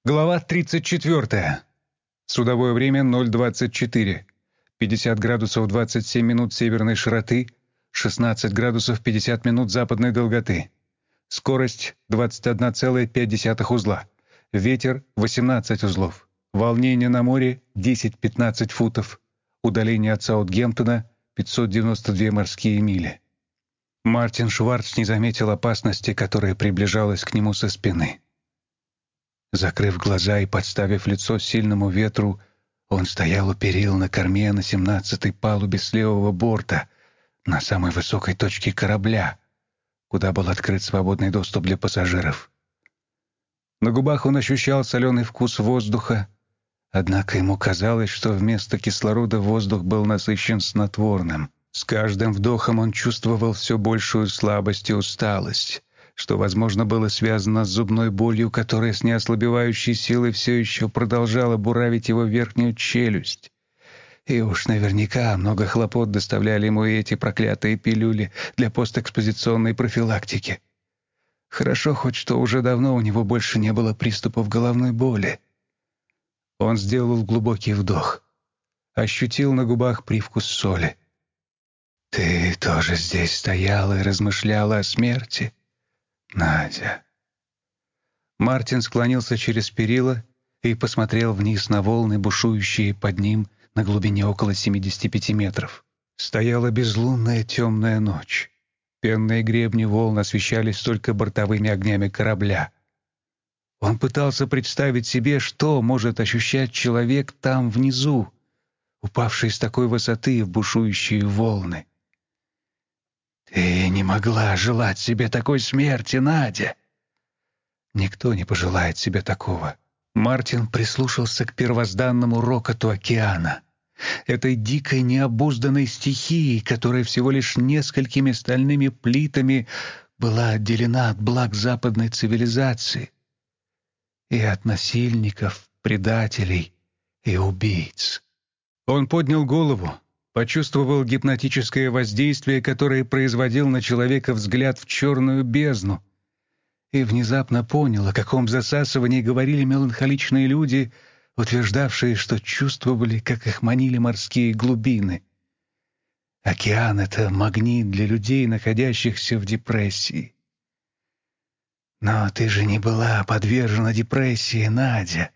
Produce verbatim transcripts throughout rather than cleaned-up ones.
Глава тридцать четвёртая. Судовое время ноль двадцать четыре. пятьдесят градусов двадцать семь минут северной широты, шестнадцать градусов пятьдесят минут западной долготы. Скорость двадцать одна целая пять десятых узла. Ветер восемнадцать узлов. Волнение на море десять-пятнадцать футов. Удаление от Саутгемптона пятьсот девяносто две морские мили. Мартин Шварц не заметил опасности, которая приближалась к нему со спины. Закрыв глаза и подставив лицо сильному ветру, он стоял у перил на корме на семнадцатой палубе с левого борта, на самой высокой точке корабля, куда был открыт свободный доступ для пассажиров. На губах он ощущал соленый вкус воздуха, однако ему казалось, что вместо кислорода воздух был насыщен снотворным. С каждым вдохом он чувствовал все большую слабость и усталость, что, возможно, было связано с зубной болью, которая с неослабевающей силой все еще продолжала буравить его верхнюю челюсть. И уж наверняка много хлопот доставляли ему и эти проклятые пилюли для постэкспозиционной профилактики. Хорошо хоть, что уже давно у него больше не было приступов головной боли. Он сделал глубокий вдох, ощутил на губах привкус соли. «Ты тоже здесь стояла и размышляла о смерти, Надя?» Мартин склонился через перила и посмотрел вниз на волны, бушующие под ним на глубине около семидесяти пяти метров. Стояла безлунная темная ночь. Пенные гребни волн освещались только бортовыми огнями корабля. Он пытался представить себе, что может ощущать человек там внизу, упавший с такой высоты в бушующие волны. «Ты не могла желать себе такой смерти, Надя!» «Никто не пожелает себе такого». Мартин прислушался к первозданному рокоту океана, этой дикой необузданной стихии, которая всего лишь несколькими стальными плитами была отделена от благ западной цивилизации и от насильников, предателей и убийц. Он поднял голову, почувствовал гипнотическое воздействие, которое производил на человека взгляд в черную бездну, и внезапно понял, о каком засасывании говорили меланхоличные люди, утверждавшие, что чувствовали, как их манили морские глубины. Океан — это магнит для людей, находящихся в депрессии. Но ты же не была подвержена депрессии, Надя.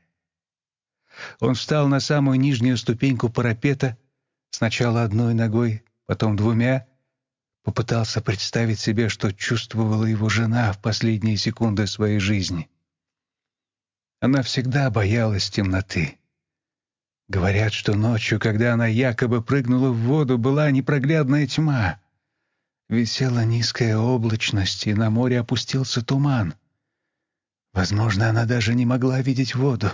Он встал на самую нижнюю ступеньку парапета, сначала одной ногой, потом двумя, попытался представить себе, что чувствовала его жена в последние секунды своей жизни. Она всегда боялась темноты. Говорят, что ночью, когда она якобы прыгнула в воду, была непроглядная тьма. Висела низкая облачность, и на море опустился туман. Возможно, она даже не могла видеть воду.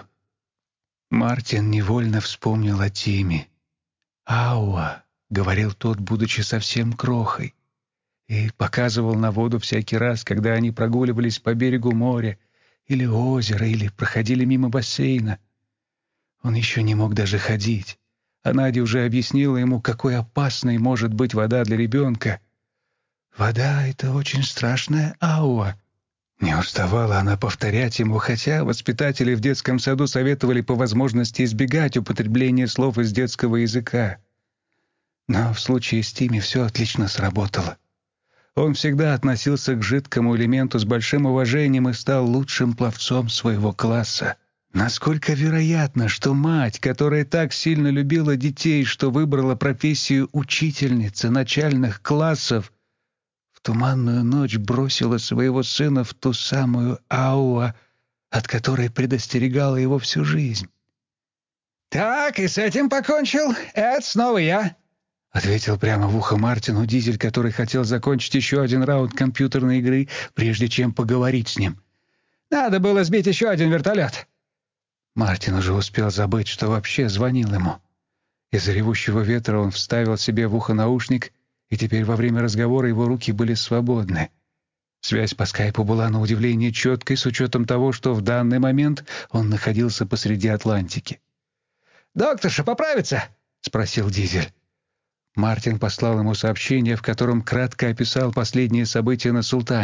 Мартин невольно вспомнил о Тиме. «Ауа», — говорил тот, будучи совсем крохой, и показывал на воду всякий раз, когда они прогуливались по берегу моря или озера, или проходили мимо бассейна. Он еще не мог даже ходить, а Надя уже объяснила ему, какой опасной может быть вода для ребенка. «Вода — это очень страшная ауа». Не уставала она повторять ему, хотя воспитатели в детском саду советовали по возможности избегать употребления слов из детского языка. Но в случае с Тимми все отлично сработало. Он всегда относился к жидкому элементу с большим уважением и стал лучшим пловцом своего класса. Насколько вероятно, что мать, которая так сильно любила детей, что выбрала профессию учительницы начальных классов, в туманную ночь бросила своего сына в ту самую ауа, от которой предостерегала его всю жизнь. «Так, и с этим покончил. Это снова я», — ответил прямо в ухо Мартину Дизель, который хотел закончить еще один раунд компьютерной игры, прежде чем поговорить с ним. «Надо было сбить еще один вертолет». Мартин уже успел забыть, что вообще звонил ему. Из-за ревущего ветра он вставил себе в ухо наушник, и теперь во время разговора его руки были свободны. Связь по скайпу была на удивление четкой, с учетом того, что в данный момент он находился посреди Атлантики. «Докторша поправится?» — спросил Дизель. Мартин послал ему сообщение, в котором кратко описал последние события на Султане.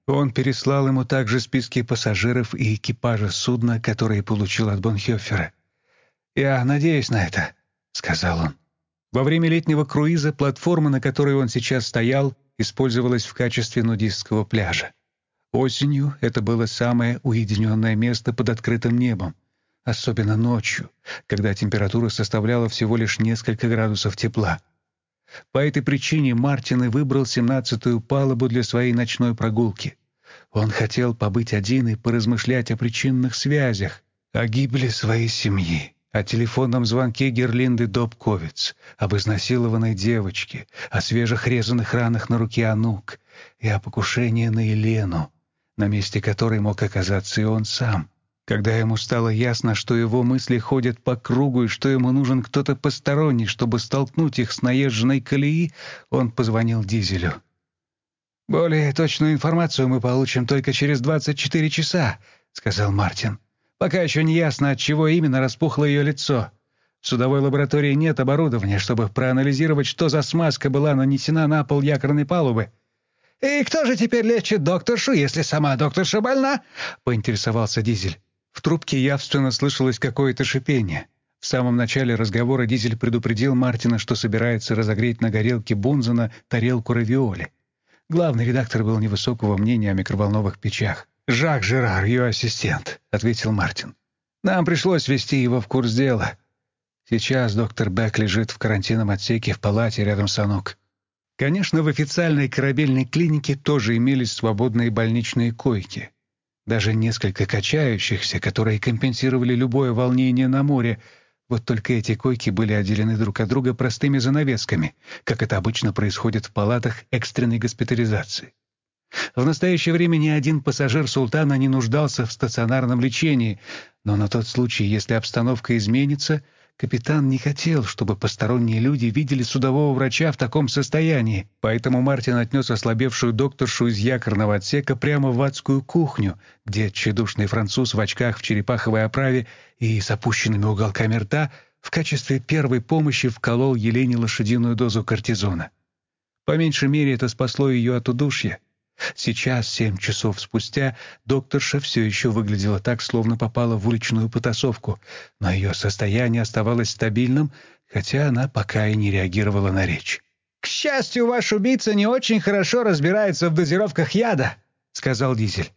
Он переслал ему также списки пассажиров и экипажа судна, которые получил от Бонхёфера. «Я надеюсь на это», — сказал он. Во время летнего круиза платформа, на которой он сейчас стоял, использовалась в качестве нудистского пляжа. Осенью это было самое уединенное место под открытым небом, особенно ночью, когда температура составляла всего лишь несколько градусов тепла. По этой причине Мартин и выбрал семнадцатую палубу для своей ночной прогулки. Он хотел побыть один и поразмышлять о причинных связях, о гибели своей семьи, о телефонном звонке Герлинды Добковиц, об изнасилованной девочке, о свежих резаных ранах на руке Анук и о покушении на Елену, на месте которой мог оказаться и он сам. Когда ему стало ясно, что его мысли ходят по кругу и что ему нужен кто-то посторонний, чтобы столкнуть их с наезженной колеи, он позвонил Дизелю. «Более точную информацию мы получим только через двадцать четыре часа», — сказал Мартин. «Пока еще не ясно, от чего именно распухло ее лицо. В судовой лаборатории нет оборудования, чтобы проанализировать, что за смазка была нанесена на пол якорной палубы». «И кто же теперь лечит докторшу, если сама докторша больна?» — поинтересовался Дизель. В трубке явственно слышалось какое-то шипение. В самом начале разговора Дизель предупредил Мартина, что собирается разогреть на горелке Бунзена тарелку равиоли. Главный редактор был невысокого мнения о микроволновых печах. «Жак Жерар, ее ассистент», — ответил Мартин. «Нам пришлось ввести его в курс дела. Сейчас доктор Бек лежит в карантинном отсеке в палате рядом с Анук». Конечно, в официальной корабельной клинике тоже имелись свободные больничные койки. Даже несколько качающихся, которые компенсировали любое волнение на море. Вот только эти койки были отделены друг от друга простыми занавесками, как это обычно происходит в палатах экстренной госпитализации. В настоящее время ни один пассажир «Султана» не нуждался в стационарном лечении, но на тот случай, если обстановка изменится, капитан не хотел, чтобы посторонние люди видели судового врача в таком состоянии, поэтому Мартин отнес ослабевшую докторшу из якорного отсека прямо в адскую кухню, где тщедушный француз в очках в черепаховой оправе и с опущенными уголками рта в качестве первой помощи вколол Елене лошадиную дозу кортизона. По меньшей мере это спасло ее от удушья. Сейчас, семь часов спустя, докторша все еще выглядела так, словно попала в уличную потасовку, но ее состояние оставалось стабильным, хотя она пока и не реагировала на речь. «К счастью, ваш убийца не очень хорошо разбирается в дозировках яда», — сказал Дизель.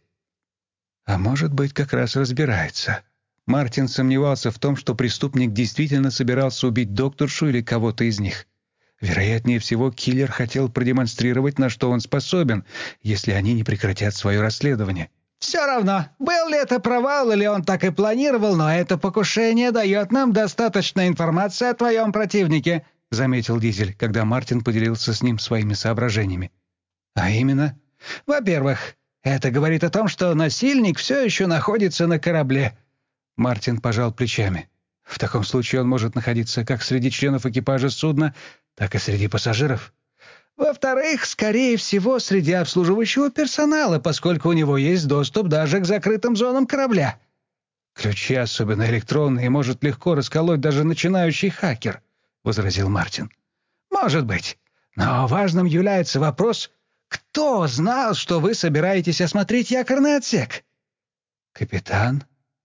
«А может быть, как раз разбирается». Мартин сомневался в том, что преступник действительно собирался убить докторшу или кого-то из них. Вероятнее всего, киллер хотел продемонстрировать, на что он способен, если они не прекратят свое расследование. «Все равно, был ли это провал или он так и планировал, но это покушение дает нам достаточно информации о твоем противнике», — заметил Дизель, когда Мартин поделился с ним своими соображениями. «А именно? Во-первых, это говорит о том, что насильник все еще находится на корабле». Мартин пожал плечами. «В таком случае он может находиться как среди членов экипажа судна, так и среди пассажиров. Во-вторых, скорее всего, среди обслуживающего персонала, поскольку у него есть доступ даже к закрытым зонам корабля. Ключи, особенно электронные, может легко расколоть даже начинающий хакер», — возразил Мартин. «Может быть. Но важным является вопрос, кто знал, что вы собираетесь осмотреть якорный отсек?» «Капитан?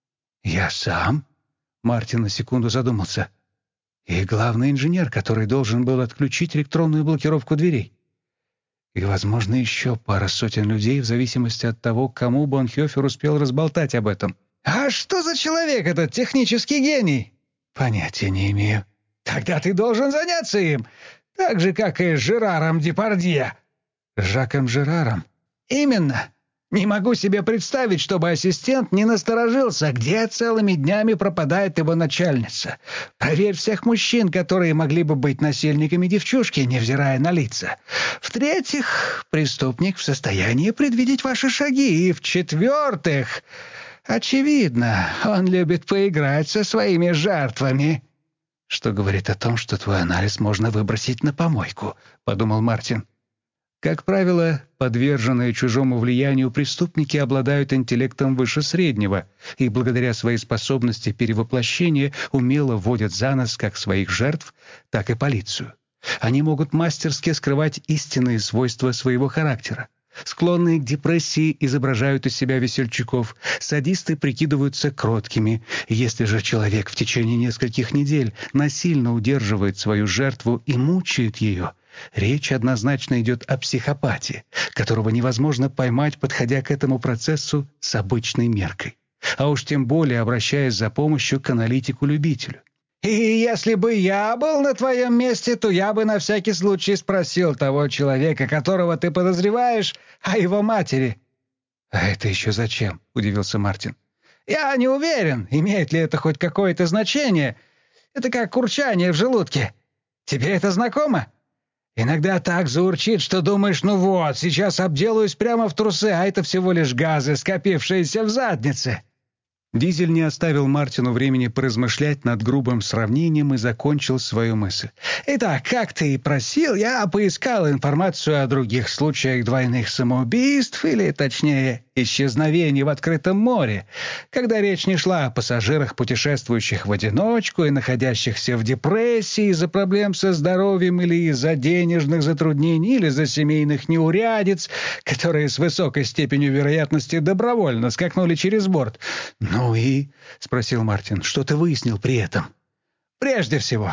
Я сам?» Мартин на секунду задумался. «И главный инженер, который должен был отключить электронную блокировку дверей. И, возможно, еще пара сотен людей, в зависимости от того, кому Бонхёфер успел разболтать об этом». «А что за человек этот технический гений?» «Понятия не имею». «Тогда ты должен заняться им, так же, как и Жераром Депардье». «Жаком Жераром?» «Именно. Не могу себе представить, чтобы ассистент не насторожился, где целыми днями пропадает его начальница. Проверь всех мужчин, которые могли бы быть насильниками девчушки, невзирая на лица. В-третьих, преступник в состоянии предвидеть ваши шаги. И в-четвертых, очевидно, он любит поиграть со своими жертвами». «Что говорит о том, что твой анализ можно выбросить на помойку», — подумал Мартин. Как правило, подверженные чужому влиянию преступники обладают интеллектом выше среднего и благодаря своей способности перевоплощения умело вводят за нос как своих жертв, так и полицию. Они могут мастерски скрывать истинные свойства своего характера. Склонные к депрессии изображают из себя весельчаков, садисты прикидываются кроткими. Если же человек в течение нескольких недель насильно удерживает свою жертву и мучает ее, речь однозначно идет о психопате, которого невозможно поймать, подходя к этому процессу с обычной меркой, а уж тем более обращаясь за помощью к аналитику-любителю. И если бы я был на твоем месте, то я бы на всякий случай спросил того человека, которого ты подозреваешь, о его матери». «А это еще зачем?» — удивился Мартин. «Я не уверен, имеет ли это хоть какое-то значение. Это как урчание в желудке. Тебе это знакомо? Иногда так заурчит, что думаешь, ну вот, сейчас обделаюсь прямо в трусы, а это всего лишь газы, скопившиеся в заднице». Дизель не оставил Мартину времени поразмышлять над грубым сравнением и закончил свою мысль. «Итак, как ты и просил, я поискал информацию о других случаях двойных самоубийств, или, точнее, исчезновений в открытом море, когда речь не шла о пассажирах, путешествующих в одиночку и находящихся в депрессии из-за проблем со здоровьем или из-за денежных затруднений, или из-за семейных неурядиц, которые с высокой степенью вероятности добровольно скакнули через борт». «Ну и?» — спросил Мартин. «Что ты выяснил при этом?» «Прежде всего,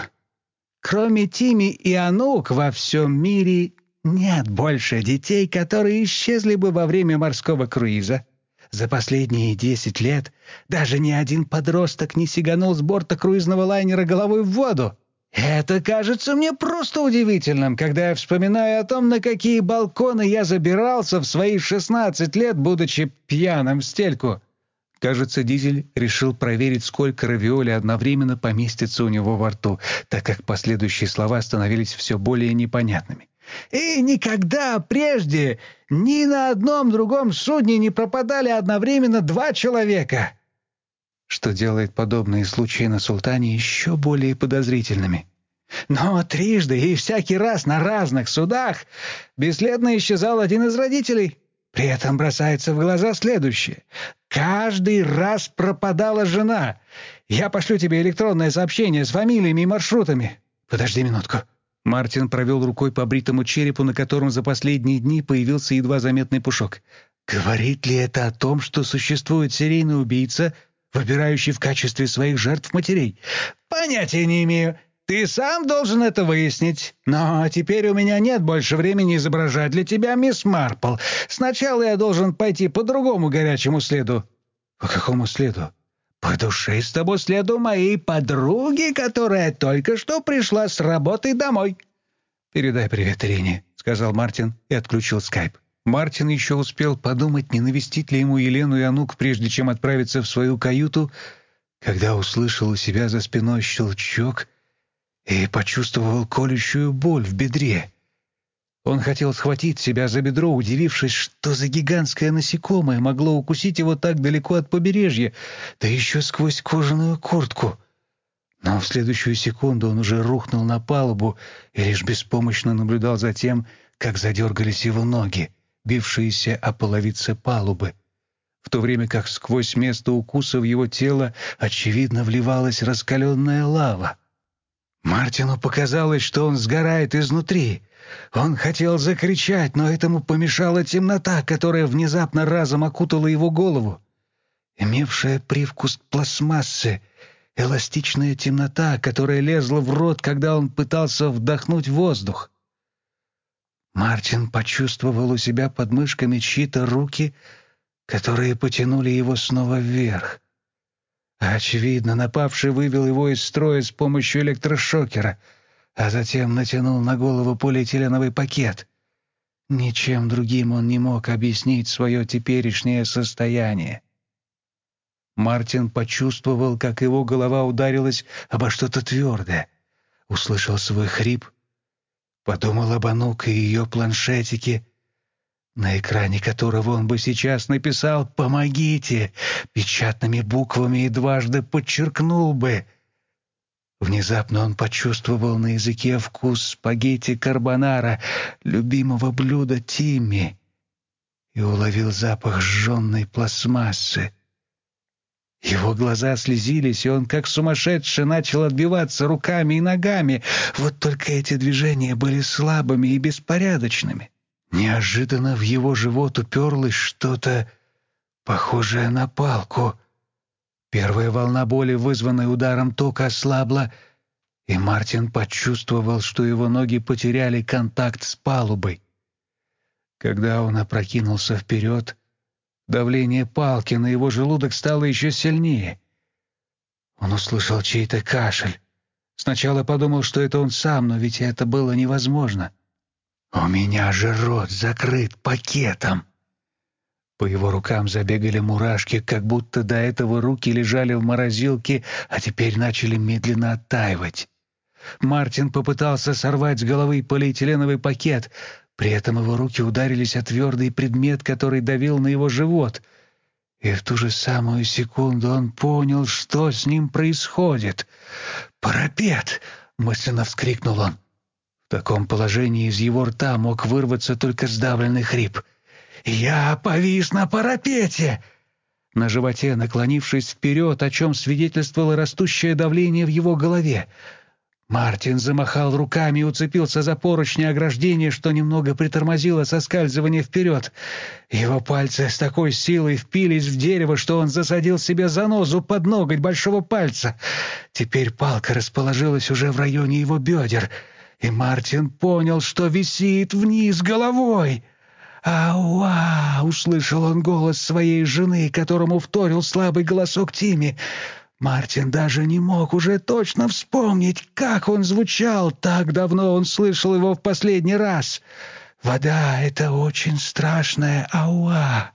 кроме Тими и Анук во всем мире нет больше детей, которые исчезли бы во время морского круиза. За последние десять лет даже ни один подросток не сиганул с борта круизного лайнера головой в воду. Это кажется мне просто удивительным, когда я вспоминаю о том, на какие балконы я забирался в свои шестнадцать лет, будучи пьяным в стельку». Кажется, Дизель решил проверить, сколько равиоли одновременно поместится у него во рту, так как последующие слова становились все более непонятными. «И никогда прежде ни на одном другом судне не пропадали одновременно два человека». Что делает подобные случаи на Султане еще более подозрительными. «Но трижды и всякий раз на разных судах бесследно исчезал один из родителей. При этом бросается в глаза следующее. Каждый раз пропадала жена. Я пошлю тебе электронное сообщение с фамилиями и маршрутами». «Подожди минутку». Мартин провел рукой по бритому черепу, на котором за последние дни появился едва заметный пушок. «Говорит ли это о том, что существует серийный убийца, выбирающий в качестве своих жертв матерей?» «Понятия не имею. Ты сам должен это выяснить. Но теперь у меня нет больше времени изображать для тебя мисс Марпл. Сначала я должен пойти по другому горячему следу». «По какому следу?» «По душистому следу моей подруги, которая только что пришла с работы домой». «Передай привет Ирине», — сказал Мартин и отключил скайп. Мартин еще успел подумать, не навестить ли ему Елену и Анук, прежде чем отправиться в свою каюту, когда услышал у себя за спиной щелчок и почувствовал колющую боль в бедре. Он хотел схватить себя за бедро, удивившись, что за гигантское насекомое могло укусить его так далеко от побережья, да еще сквозь кожаную куртку. Но в следующую секунду он уже рухнул на палубу и лишь беспомощно наблюдал за тем, как задергались его ноги, бившиеся о половице палубы, в то время как сквозь место укуса в его тело, очевидно, вливалась раскаленная лава. Мартину показалось, что он сгорает изнутри. Он хотел закричать, но этому помешала темнота, которая внезапно разом окутала его голову. Имевшая привкус пластмассы, эластичная темнота, которая лезла в рот, когда он пытался вдохнуть воздух. Мартин почувствовал у себя под мышками чьи-то руки, которые потянули его снова вверх. Очевидно, напавший вывел его из строя с помощью электрошокера, а затем натянул на голову полиэтиленовый пакет. Ничем другим он не мог объяснить свое теперешнее состояние. Мартин почувствовал, как его голова ударилась обо что-то твердое, услышал свой хрип, подумал об Анук и ее планшетике, на экране которого он бы сейчас написал «Помогите!» печатными буквами и дважды подчеркнул бы. Внезапно он почувствовал на языке вкус спагетти карбонара, любимого блюда Тимми, и уловил запах сжженной пластмассы. Его глаза слезились, и он, как сумасшедший, начал отбиваться руками и ногами. Вот только эти движения были слабыми и беспорядочными. Неожиданно в его живот уперлось что-то похожее на палку. Первая волна боли, вызванная ударом тока, ослабла, и Мартин почувствовал, что его ноги потеряли контакт с палубой. Когда он опрокинулся вперед, давление палки на его желудок стало еще сильнее. Он услышал чей-то кашель. Сначала подумал, что это он сам, но ведь это было невозможно. «У меня же рот закрыт пакетом!» По его рукам забегали мурашки, как будто до этого руки лежали в морозилке, а теперь начали медленно оттаивать. Мартин попытался сорвать с головы полиэтиленовый пакет, при этом его руки ударились о твердый предмет, который давил на его живот. И в ту же самую секунду он понял, что с ним происходит. «Парапет!» — мысленно вскрикнул он. В таком положении из его рта мог вырваться только сдавленный хрип. «Я повис на парапете!» На животе, наклонившись вперед, о чем свидетельствовало растущее давление в его голове. Мартин замахал руками и уцепился за поручни ограждения, что немного притормозило соскальзывание вперед. Его пальцы с такой силой впились в дерево, что он засадил себе занозу под ноготь большого пальца. Теперь палка расположилась уже в районе его бедер, и Мартин понял, что висит вниз головой. «Ауа!» — услышал он голос своей жены, которому вторил слабый голосок Тимми. Мартин даже не мог уже точно вспомнить, как он звучал, так давно он слышал его в последний раз. «Вода — это очень страшная ауа!»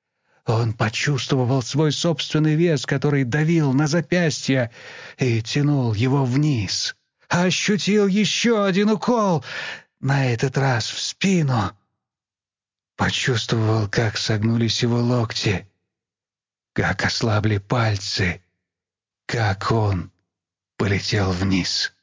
Он почувствовал свой собственный вес, который давил на запястье и тянул его вниз. Ощутил еще один укол, на этот раз в спину. Почувствовал, как согнулись его локти, как ослабли пальцы, как он полетел вниз.